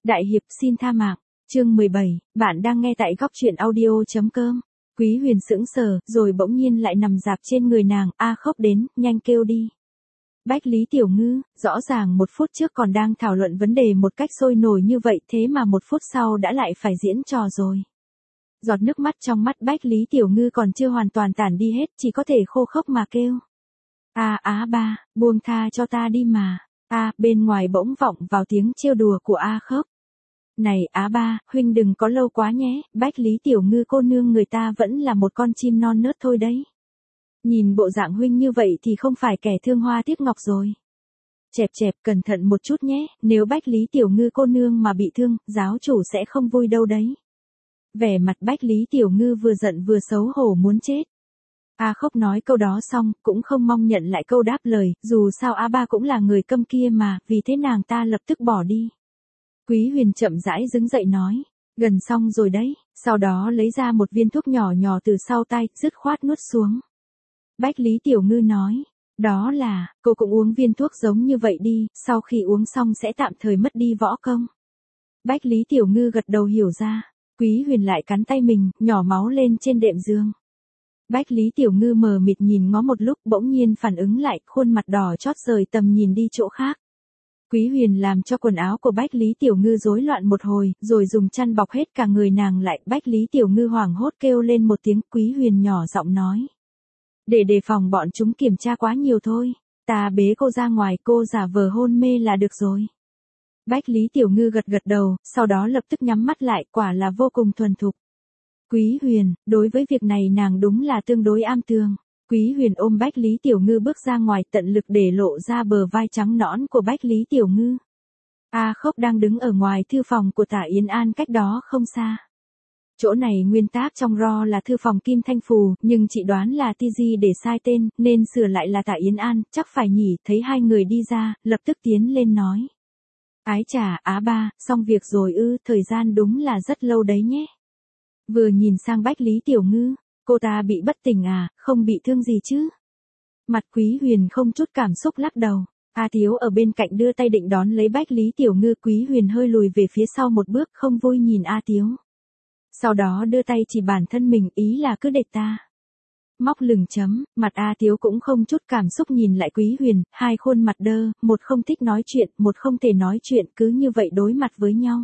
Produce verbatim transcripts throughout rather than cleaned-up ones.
Đại hiệp xin tha mạng, chương mười bảy, bạn đang nghe tại góc truyện audio.com. Quý Huyền sững sờ, rồi bỗng nhiên lại nằm dạp trên người nàng, a Khốc đến, nhanh kêu đi. Bách Lý Tiểu Ngư, rõ ràng một phút trước còn đang thảo luận vấn đề một cách sôi nổi như vậy, thế mà một phút sau đã lại phải diễn trò rồi. Giọt nước mắt trong mắt Bách Lý Tiểu Ngư còn chưa hoàn toàn tản đi hết, chỉ có thể khô khốc mà kêu. A Á Ba, buông tha cho ta đi mà. A, bên ngoài bỗng vọng vào tiếng trêu đùa của A Khốc. Này Á Ba, huynh đừng có lâu quá nhé, Bách Lý Tiểu Ngư cô nương người ta vẫn là một con chim non nớt thôi đấy. Nhìn bộ dạng huynh như vậy thì không phải kẻ thương hoa tiếc ngọc rồi. Chẹp chẹp, cẩn thận một chút nhé, nếu Bách Lý Tiểu Ngư cô nương mà bị thương, giáo chủ sẽ không vui đâu đấy. Vẻ mặt Bách Lý Tiểu Ngư vừa giận vừa xấu hổ muốn chết. A Khốc nói câu đó xong, cũng không mong nhận lại câu đáp lời, dù sao A Ba cũng là người câm kia mà, vì thế nàng ta lập tức bỏ đi. Quý Huyền chậm rãi đứng dậy nói, gần xong rồi đấy, sau đó lấy ra một viên thuốc nhỏ nhỏ từ sau tay, dứt khoát nuốt xuống. Bách Lý Tiểu Ngư nói, đó là, cô cũng uống viên thuốc giống như vậy đi, sau khi uống xong sẽ tạm thời mất đi võ công. Bách Lý Tiểu Ngư gật đầu hiểu ra, Quý Huyền lại cắn tay mình, nhỏ máu lên trên đệm giường. Bách Lý Tiểu Ngư mờ mịt nhìn ngó một lúc, bỗng nhiên phản ứng lại, khuôn mặt đỏ chót rời tầm nhìn đi chỗ khác. Quý Huyền làm cho quần áo của Bách Lý Tiểu Ngư rối loạn một hồi, rồi dùng chăn bọc hết cả người nàng lại. Bách Lý Tiểu Ngư hoảng hốt kêu lên một tiếng, Quý Huyền nhỏ giọng nói. Để đề phòng bọn chúng kiểm tra quá nhiều thôi, ta bế cô ra ngoài, cô giả vờ hôn mê là được rồi. Bách Lý Tiểu Ngư gật gật đầu, sau đó lập tức nhắm mắt lại, quả là vô cùng thuần thục. Quý Huyền, đối với việc này nàng đúng là tương đối am tường. Quý Huyền ôm Bách Lý Tiểu Ngư bước ra ngoài, tận lực để lộ ra bờ vai trắng nõn của Bách Lý Tiểu Ngư. A Khốc đang đứng ở ngoài thư phòng của Tả Yến An cách đó không xa. Chỗ này nguyên tác trong ro là thư phòng Kim Thanh Phù, nhưng chị đoán là ti gi để sai tên, nên sửa lại là Tả Yến An, chắc phải nhỉ. Thấy hai người đi ra, lập tức tiến lên nói. Ái chà, Á Ba, xong việc rồi ư, thời gian đúng là rất lâu đấy nhé. Vừa nhìn sang Bách Lý Tiểu Ngư, cô ta bị bất tỉnh à, không bị thương gì chứ? Mặt Quý Huyền không chút cảm xúc lắc đầu. A Tiếu ở bên cạnh đưa tay định đón lấy Bách Lý Tiểu Ngư, Quý Huyền hơi lùi về phía sau một bước, không vui nhìn A Tiếu. Sau đó đưa tay chỉ bản thân mình, ý là cứ để ta. Móc lửng chấm, mặt A Tiếu cũng không chút cảm xúc nhìn lại Quý Huyền, hai khuôn mặt đơ, một không thích nói chuyện, một không thể nói chuyện, cứ như vậy đối mặt với nhau.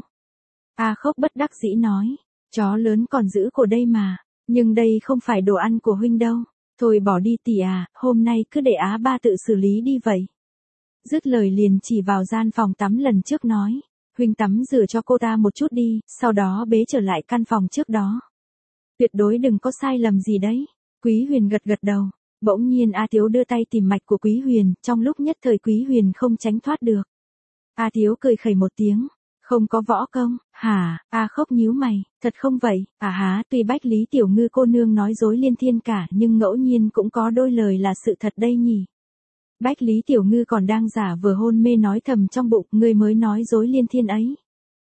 A Khốc bất đắc dĩ nói, chó lớn còn giữ cổ đây mà, nhưng đây không phải đồ ăn của huynh đâu, thôi bỏ đi tỷ à, hôm nay cứ để Á Ba tự xử lý đi vậy. Dứt lời liền chỉ vào gian phòng tắm lần trước nói, huynh tắm rửa cho cô ta một chút đi, sau đó bế trở lại căn phòng trước đó. Tuyệt đối đừng có sai lầm gì đấy. Quý Huyền gật gật đầu, bỗng nhiên A Tiếu đưa tay tìm mạch của Quý Huyền, trong lúc nhất thời Quý Huyền không tránh thoát được. A Tiếu cười khẩy một tiếng, không có võ công, hả? A Khốc nhíu mày, thật không vậy? À há, tuy Bách Lý Tiểu Ngư cô nương nói dối liên thiên cả, nhưng ngẫu nhiên cũng có đôi lời là sự thật đây nhỉ. Bách Lý Tiểu Ngư còn đang giả vờ hôn mê nói thầm trong bụng, ngươi mới nói dối liên thiên ấy.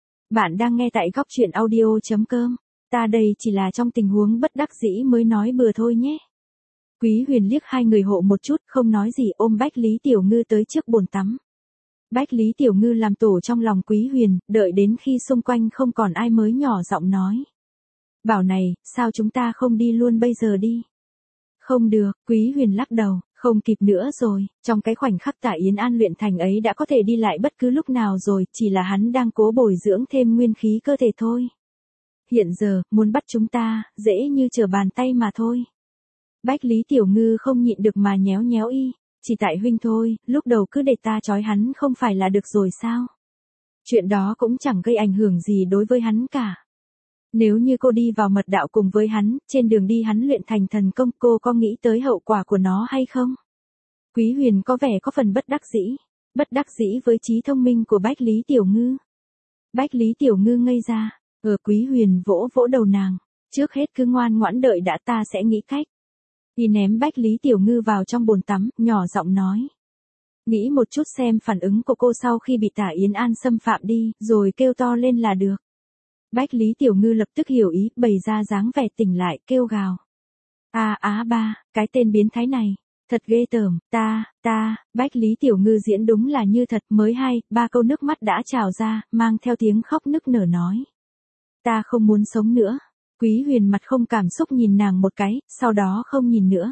Bạn đang nghe tại góc truyện audio.com. Ta đây chỉ là trong tình huống bất đắc dĩ mới nói bừa thôi nhé. Quý Huyền liếc hai người hộ một chút, không nói gì, ôm Bách Lý Tiểu Ngư tới trước bồn tắm. Bách Lý Tiểu Ngư làm tổ trong lòng Quý Huyền, đợi đến khi xung quanh không còn ai mới nhỏ giọng nói. Bảo này, sao chúng ta không đi luôn bây giờ đi? Không được, Quý Huyền lắc đầu, không kịp nữa rồi, trong cái khoảnh khắc Tả Yến An luyện thành ấy đã có thể đi lại bất cứ lúc nào rồi, chỉ là hắn đang cố bồi dưỡng thêm nguyên khí cơ thể thôi. Hiện giờ, muốn bắt chúng ta, dễ như trở bàn tay mà thôi. Bách Lý Tiểu Ngư không nhịn được mà nhéo nhéo y, chỉ tại huynh thôi, lúc đầu cứ để ta trói hắn không phải là được rồi sao? Chuyện đó cũng chẳng gây ảnh hưởng gì đối với hắn cả. Nếu như cô đi vào mật đạo cùng với hắn, trên đường đi hắn luyện thành thần công, cô có nghĩ tới hậu quả của nó hay không? Quý Huyền có vẻ có phần bất đắc dĩ, bất đắc dĩ với trí thông minh của Bách Lý Tiểu Ngư. Bách Lý Tiểu Ngư ngây ra. Ở Quý Huyền vỗ vỗ đầu nàng, trước hết cứ ngoan ngoãn đợi đã, ta sẽ nghĩ cách. Y ném Bách Lý Tiểu Ngư vào trong bồn tắm, nhỏ giọng nói. Nghĩ một chút xem phản ứng của cô sau khi bị Tả Yến An xâm phạm đi, rồi kêu to lên là được. Bách Lý Tiểu Ngư lập tức hiểu ý, bày ra dáng vẻ tỉnh lại, kêu gào. A Á Ba, cái tên biến thái này, Thật ghê tởm, ta, ta, Bách Lý Tiểu Ngư diễn đúng là như thật, mới hay, ba câu nước mắt đã trào ra, mang theo tiếng khóc nức nở nói. Ta không muốn sống nữa. Quý Huyền mặt không cảm xúc nhìn nàng một cái, sau đó không nhìn nữa.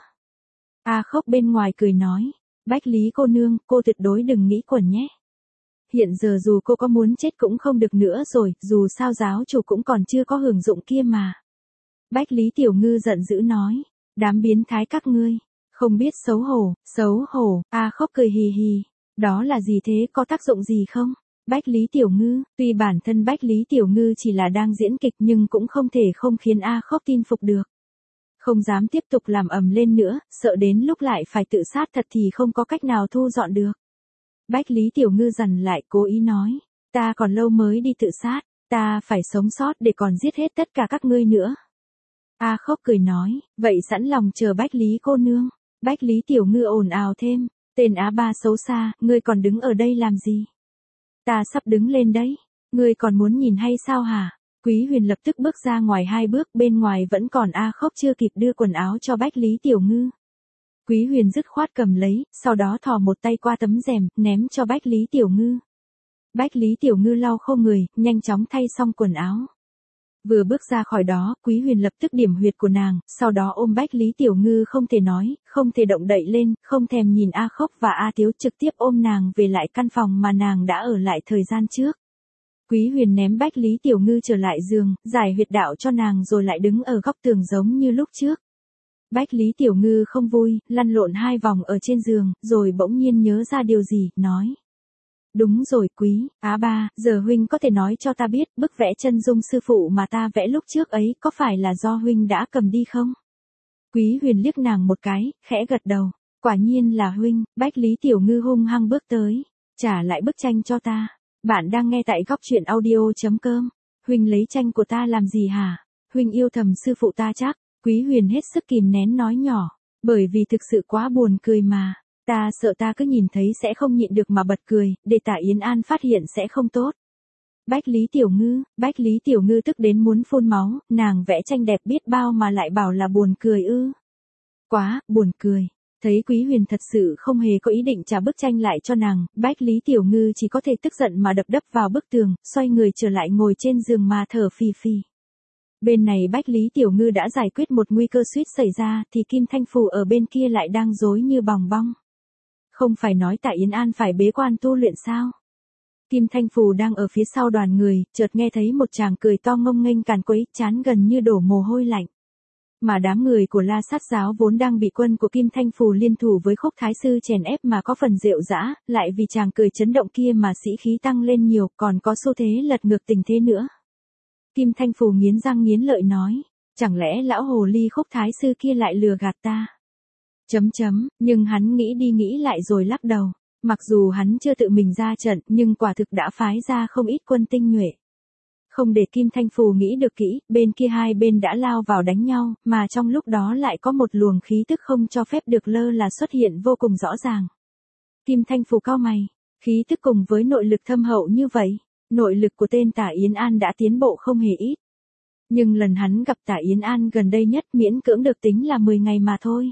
A Khốc bên ngoài cười nói, Bách Lý cô nương, cô tuyệt đối đừng nghĩ quẩn nhé. Hiện giờ dù cô có muốn chết cũng không được nữa rồi, dù sao giáo chủ cũng còn chưa có hưởng dụng kia mà. Bách Lý Tiểu Ngư giận dữ nói, đám biến thái các ngươi, không biết xấu hổ, xấu hổ, A Khốc cười hì hì, đó là gì thế, có tác dụng gì không? Bách Lý Tiểu Ngư, tuy bản thân Bách Lý Tiểu Ngư chỉ là đang diễn kịch nhưng cũng không thể không khiến A Khốc tin phục được. Không dám tiếp tục làm ầm lên nữa, sợ đến lúc lại phải tự sát thật thì không có cách nào thu dọn được. Bách Lý Tiểu Ngư dằn lại cố ý nói, ta còn lâu mới đi tự sát, ta phải sống sót để còn giết hết tất cả các ngươi nữa. A Khốc cười nói, vậy sẵn lòng chờ Bách Lý cô nương. Bách Lý Tiểu Ngư ồn ào thêm, tên Á Ba xấu xa, ngươi còn đứng ở đây làm gì? Ta sắp đứng lên đấy, ngươi còn muốn nhìn hay sao hả? Quý Huyền lập tức bước ra ngoài hai bước, bên ngoài vẫn còn A Khốc chưa kịp đưa quần áo cho Bách Lý Tiểu Ngư. Quý Huyền dứt khoát cầm lấy, sau đó thò một tay qua tấm rèm, ném cho Bách Lý Tiểu Ngư. Bách Lý Tiểu Ngư lau khô người, nhanh chóng thay xong quần áo. Vừa bước ra khỏi đó, Quý Huyền lập tức điểm huyệt của nàng, sau đó ôm Bách Lý Tiểu Ngư không thể nói, không thể động đậy lên, không thèm nhìn A Khốc và A Tiếu, trực tiếp ôm nàng về lại căn phòng mà nàng đã ở lại thời gian trước. Quý Huyền ném Bách Lý Tiểu Ngư trở lại giường, giải huyệt đạo cho nàng rồi lại đứng ở góc tường giống như lúc trước. Bách Lý Tiểu Ngư không vui, lăn lộn hai vòng ở trên giường, rồi bỗng nhiên nhớ ra điều gì, nói. Đúng rồi Quý, Á Ba, giờ huynh có thể nói cho ta biết, bức vẽ chân dung sư phụ mà ta vẽ lúc trước ấy có phải là do huynh đã cầm đi không? Quý Huyền liếc nàng một cái, khẽ gật đầu. Quả nhiên là huynh. Bách Lý Tiểu Ngư hung hăng bước tới. Trả lại bức tranh cho ta. Bạn đang nghe tại góc truyện audio.com. Huynh lấy tranh của ta làm gì hả? Huynh yêu thầm sư phụ ta chắc. Quý Huyền hết sức kìm nén nói nhỏ. Bởi vì thực sự quá buồn cười mà. Ta sợ ta cứ nhìn thấy sẽ không nhịn được mà bật cười, để Tạ Yến An phát hiện sẽ không tốt. Bách Lý Tiểu Ngư, Bách Lý Tiểu Ngư tức đến muốn phun máu, nàng vẽ tranh đẹp biết bao mà lại bảo là buồn cười ư. Quá, buồn cười. Thấy Quý Huyền thật sự không hề có ý định trả bức tranh lại cho nàng, Bách Lý Tiểu Ngư chỉ có thể tức giận mà đập đập vào bức tường, xoay người trở lại ngồi trên giường mà thở phì phì. Bên này Bách Lý Tiểu Ngư đã giải quyết một nguy cơ suýt xảy ra, thì Kim Thanh Phù ở bên kia lại đang rối như bòng bong. Không phải nói Tạ Yến An phải bế quan tu luyện sao? Kim Thanh Phù đang ở phía sau đoàn người, chợt nghe thấy một chàng cười to ngông nghênh càn quấy, chán gần như đổ mồ hôi lạnh. Mà đám người của La Sát giáo vốn đang bị quân của Kim Thanh Phù liên thủ với Khúc Thái sư chèn ép mà có phần rệu rã, lại vì chàng cười chấn động kia mà sĩ khí tăng lên nhiều, còn có xu thế lật ngược tình thế nữa. Kim Thanh Phù nghiến răng nghiến lợi nói, chẳng lẽ lão hồ ly Khúc Thái sư kia lại lừa gạt ta? Chấm chấm, nhưng hắn nghĩ đi nghĩ lại rồi lắc đầu. Mặc dù hắn chưa tự mình ra trận, nhưng quả thực đã phái ra không ít quân tinh nhuệ. Không để Kim Thanh Phù nghĩ được kỹ, bên kia hai bên đã lao vào đánh nhau, mà trong lúc đó lại có một luồng khí tức không cho phép được lơ là xuất hiện vô cùng rõ ràng. Kim Thanh Phù cau mày, khí tức cùng với nội lực thâm hậu như vậy, nội lực của tên Tạ Yến An đã tiến bộ không hề ít. Nhưng lần hắn gặp Tạ Yến An gần đây nhất miễn cưỡng được tính là mười ngày mà thôi.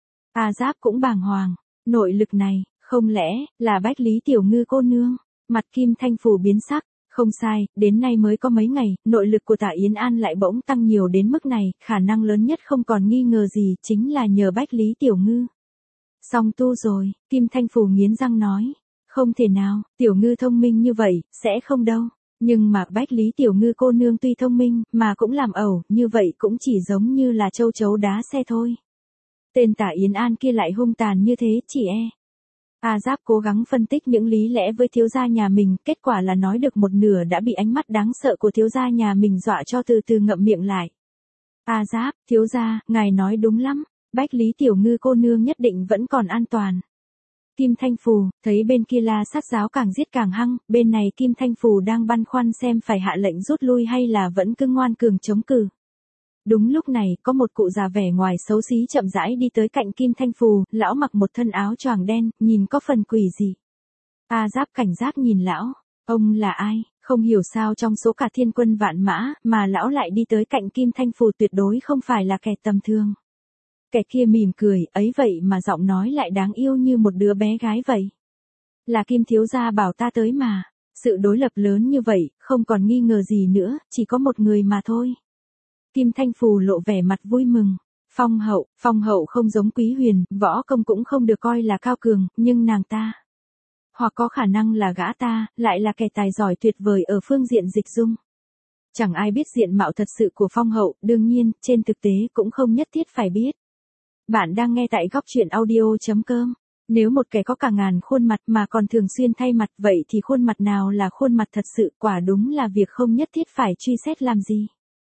A Giáp cũng bàng hoàng, nội lực này, không lẽ là Bách Lý Tiểu Ngư cô nương? Mặt Kim Thanh Phù biến sắc, không sai, đến nay mới có mấy ngày, nội lực của Tạ Yến An lại bỗng tăng nhiều đến mức này, khả năng lớn nhất không còn nghi ngờ gì, chính là nhờ Bách Lý Tiểu Ngư. Xong tu rồi, Kim Thanh Phù nghiến răng nói, không thể nào, Tiểu Ngư thông minh như vậy, sẽ không đâu. Nhưng mà Bách Lý Tiểu Ngư cô nương tuy thông minh, mà cũng làm ẩu, như vậy cũng chỉ giống như là châu chấu đá xe thôi. Tên Tạ Yến An kia lại hung tàn như thế, chỉ e. A Giáp cố gắng phân tích những lý lẽ với thiếu gia nhà mình, kết quả là nói được một nửa đã bị ánh mắt đáng sợ của thiếu gia nhà mình dọa cho từ từ ngậm miệng lại. A Giáp, thiếu gia, ngài nói đúng lắm, Bách Lý Tiểu Ngư cô nương nhất định vẫn còn an toàn. Kim Thanh Phù, thấy bên kia La Sát giáo càng giết càng hăng, bên này Kim Thanh Phù đang băn khoăn xem phải hạ lệnh rút lui hay là vẫn cứ ngoan cường chống cự. Đúng lúc này, có một cụ già vẻ ngoài xấu xí chậm rãi đi tới cạnh Kim Thanh Phù, lão mặc một thân áo choàng đen, nhìn có phần quỷ dị. A Giáp cảnh giác nhìn lão, ông là ai, không hiểu sao trong số cả thiên quân vạn mã, mà lão lại đi tới cạnh Kim Thanh Phù tuyệt đối không phải là kẻ tầm thường. Kẻ kia mỉm cười, ấy vậy mà giọng nói lại đáng yêu như một đứa bé gái vậy. Là Kim thiếu gia bảo ta tới mà. Sự đối lập lớn như vậy, không còn nghi ngờ gì nữa, chỉ có một người mà thôi. Kim Thanh Phù lộ vẻ mặt vui mừng. Phong hậu, phong hậu không giống Quý Huyền, võ công cũng không được coi là cao cường, nhưng nàng ta. Hoặc có khả năng là gã ta, lại là kẻ tài giỏi tuyệt vời ở phương diện dịch dung. Chẳng ai biết diện mạo thật sự của phong hậu, đương nhiên, trên thực tế cũng không nhất thiết phải biết. Bạn đang nghe tại góc truyện audio.com. Nếu một kẻ có cả ngàn khuôn mặt mà còn thường xuyên thay mặt vậy thì khuôn mặt nào là khuôn mặt thật sự, quả đúng là việc không nhất thiết phải truy xét làm gì.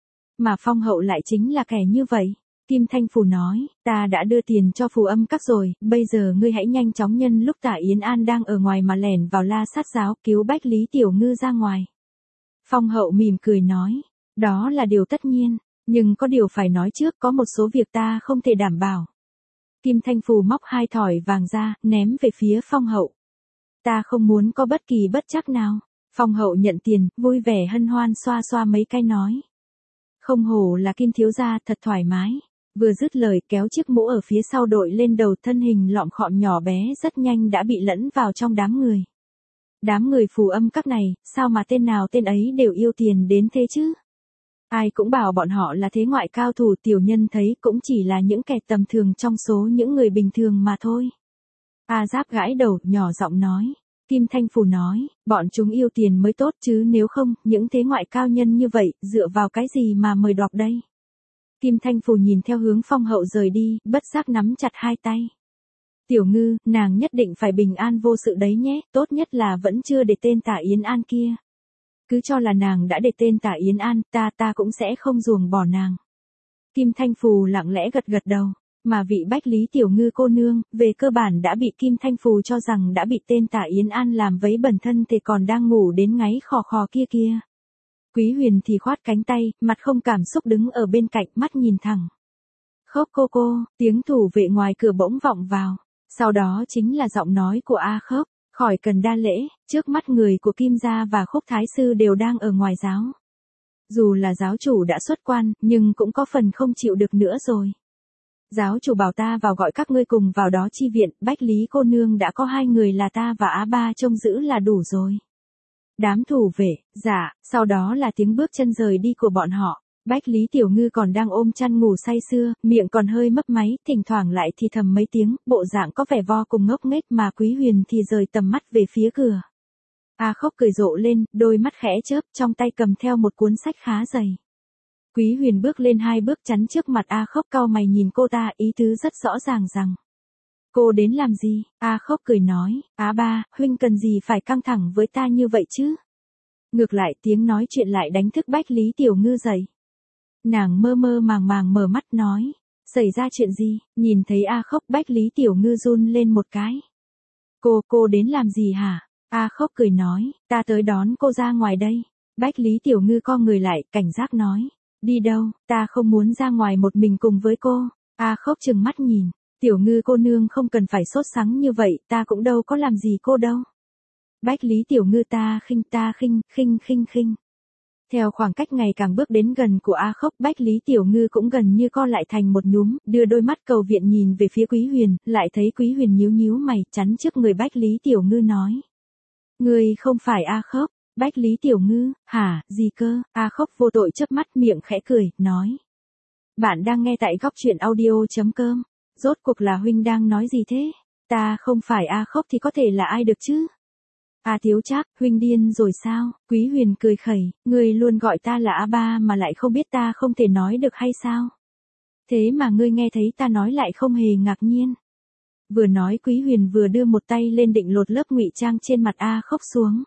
Mà phong hậu lại chính là kẻ như vậy. Kim Thanh Phù nói, ta đã đưa tiền cho Phù Âm Các rồi, bây giờ ngươi hãy nhanh chóng nhân lúc Tả Yến An đang ở ngoài mà lẻn vào La Sát Giáo cứu Bách Lý Tiểu Ngư ra ngoài. Phong hậu mỉm cười nói, đó là điều tất nhiên, nhưng có điều phải nói trước, có một số việc ta không thể đảm bảo. Kim Thanh Phù móc hai thỏi vàng ra, ném về phía phong hậu. Ta không muốn có bất kỳ bất trắc nào. Phong hậu nhận tiền, vui vẻ hân hoan xoa xoa mấy cái nói. Không hổ là Kim thiếu gia, thật thoải mái. Vừa dứt lời kéo chiếc mũ ở phía sau đội lên đầu, thân hình lọm khọm nhỏ bé rất nhanh đã bị lẫn vào trong đám người. Đám người Phù Âm Các này, sao mà tên nào tên ấy đều yêu tiền đến thế chứ? Ai cũng bảo bọn họ là thế ngoại cao thủ, tiểu nhân thấy cũng chỉ là những kẻ tầm thường trong số những người bình thường mà thôi. A Giáp gãi đầu, nhỏ giọng nói. Kim Thanh Phù nói, bọn chúng yêu tiền mới tốt chứ nếu không, những thế ngoại cao nhân như vậy, dựa vào cái gì mà mời đọc đây? Kim Thanh Phù nhìn theo hướng phong hậu rời đi, bất giác nắm chặt hai tay. Tiểu Ngư, nàng nhất định phải bình an vô sự đấy nhé, tốt nhất là vẫn chưa để tên Tả Yến An kia. Cứ cho là nàng đã để tên Tả Yến An, ta ta cũng sẽ không ruồng bỏ nàng. Kim Thanh Phù lặng lẽ gật gật đầu, mà vị Bách Lý Tiểu Ngư cô nương, về cơ bản đã bị Kim Thanh Phù cho rằng đã bị tên Tả Yến An làm vấy bẩn thân thì còn đang ngủ đến ngáy khò khò kia kia. Quý Huyền thì khoát cánh tay, mặt không cảm xúc đứng ở bên cạnh, mắt nhìn thẳng. Khốc cô cô, tiếng thủ vệ ngoài cửa bỗng vọng vào, sau đó chính là giọng nói của A Khốc. Khỏi cần đa lễ, trước mắt người của Kim gia và Khúc Thái sư đều đang ở ngoài giáo. Dù là giáo chủ đã xuất quan, nhưng cũng có phần không chịu được nữa rồi. Giáo chủ bảo ta vào gọi các ngươi cùng vào đó chi viện, Bách Lý cô nương đã có hai người là ta và Á Ba trông giữ là đủ rồi. Đám thủ vệ, dạ, sau đó là tiếng bước chân rời đi của bọn họ. Bách Lý Tiểu Ngư còn đang ôm chăn ngủ say sưa, miệng còn hơi mấp máy, thỉnh thoảng lại thì thầm mấy tiếng, bộ dạng có vẻ vô cùng ngốc nghếch, mà Quý Huyền thì rời tầm mắt về phía cửa. A Khốc cười rộ lên, đôi mắt khẽ chớp, trong tay cầm theo một cuốn sách khá dày. Quý Huyền bước lên hai bước chắn trước mặt A Khốc, cau mày nhìn cô ta, ý tứ rất rõ ràng rằng. Cô đến làm gì? A Khốc cười nói, Á Ba, huynh cần gì phải căng thẳng với ta như vậy chứ? Ngược lại tiếng nói chuyện lại đánh thức Bách Lý Tiểu Ngư dậy. Nàng mơ mơ màng màng mở mắt nói, xảy ra chuyện gì? Nhìn thấy A Khốc, Bách Lý Tiểu Ngư run lên một cái. Cô, cô đến làm gì hả? A Khốc cười nói, ta tới đón cô ra ngoài đây. Bách Lý Tiểu Ngư co người lại, cảnh giác nói, đi đâu, ta không muốn ra ngoài một mình cùng với cô. A Khốc trừng mắt nhìn, Tiểu Ngư cô nương không cần phải sốt sắng như vậy, ta cũng đâu có làm gì cô đâu. Bách Lý Tiểu Ngư ta khinh ta khinh, khinh khinh khinh. Theo khoảng cách ngày càng bước đến gần của A Khốc, Bách Lý Tiểu Ngư cũng gần như co lại thành một nhúm, đưa đôi mắt cầu viện nhìn về phía Quý Huyền, lại thấy Quý Huyền nhíu nhíu mày, chắn trước người Bách Lý Tiểu Ngư nói. Ngươi không phải A Khốc? Bách Lý Tiểu Ngư, hả, gì cơ? A Khốc vô tội chớp mắt, miệng khẽ cười, nói. Bạn đang nghe tại góc truyện audio.com. Rốt cuộc là huynh đang nói gì thế? Ta không phải A Khốc thì có thể là ai được chứ? A Thiếu Trác, huynh điên rồi sao? Quý Huyền cười khẩy, ngươi luôn gọi ta là A Ba mà lại không biết ta không thể nói được hay sao? Thế mà ngươi nghe thấy ta nói lại không hề ngạc nhiên. Vừa nói Quý Huyền vừa đưa một tay lên định lột lớp ngụy trang trên mặt A Khốc xuống.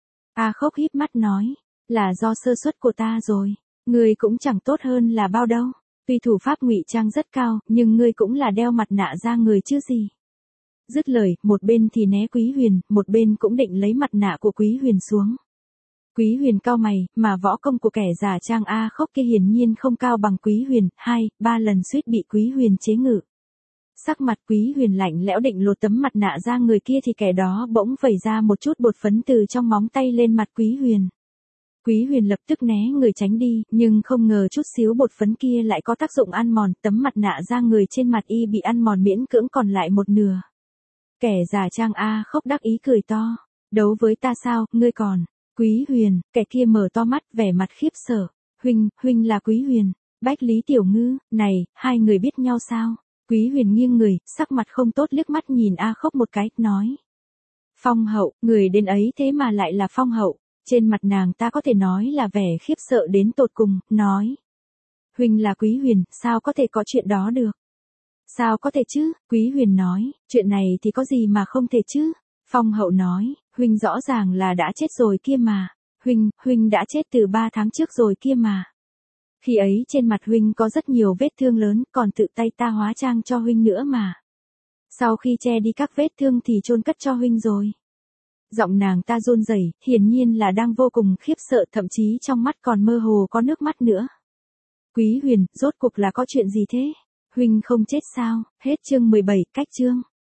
A Khốc híp mắt nói, là do sơ suất của ta rồi, ngươi cũng chẳng tốt hơn là bao đâu. Tuy thủ pháp ngụy trang rất cao, nhưng ngươi cũng là đeo mặt nạ ra người chứ gì. Dứt lời, một bên thì né Quý Huyền, một bên cũng định lấy mặt nạ của Quý Huyền xuống. Quý Huyền cau mày, mà võ công của kẻ giả trang A Khốc kia hiển nhiên không cao bằng Quý Huyền, hai, ba lần suýt bị Quý Huyền chế ngự. Sắc mặt Quý Huyền lạnh lẽo định lột tấm mặt nạ ra người kia thì kẻ đó bỗng vẩy ra một chút bột phấn từ trong móng tay lên mặt Quý Huyền. Quý Huyền lập tức né người tránh đi, nhưng không ngờ chút xíu bột phấn kia lại có tác dụng ăn mòn, tấm mặt nạ da người trên mặt y bị ăn mòn miễn cưỡng còn lại một nửa. Kẻ giả trang A Khốc đắc ý cười to. Đấu với ta sao, ngươi còn. Quý Huyền, kẻ kia mở to mắt, vẻ mặt khiếp sợ. Huynh, huynh là Quý Huyền. Bách Lý Tiểu Ngư, này, hai người biết nhau sao? Quý Huyền nghiêng người, sắc mặt không tốt liếc mắt nhìn A Khốc một cái, nói. Phong Hậu, người đến ấy thế mà lại là Phong Hậu. Trên mặt nàng ta có thể nói là vẻ khiếp sợ đến tột cùng, nói. Huynh là Quý Huyền, sao có thể có chuyện đó được? Sao có thể chứ? Quý Huyền nói, chuyện này thì có gì mà không thể chứ? Phong Hậu nói, huynh rõ ràng là đã chết rồi kia mà. Huynh, huynh đã chết từ ba tháng trước rồi kia mà. Khi ấy trên mặt huynh có rất nhiều vết thương lớn, còn tự tay ta hóa trang cho huynh nữa mà. Sau khi che đi các vết thương thì chôn cất cho huynh rồi. Giọng nàng ta run rẩy, hiển nhiên là đang vô cùng khiếp sợ, thậm chí trong mắt còn mơ hồ có nước mắt nữa. Quý Huyền, rốt cuộc là có chuyện gì thế? Huynh không chết sao? Hết chương mười bảy, cách chương.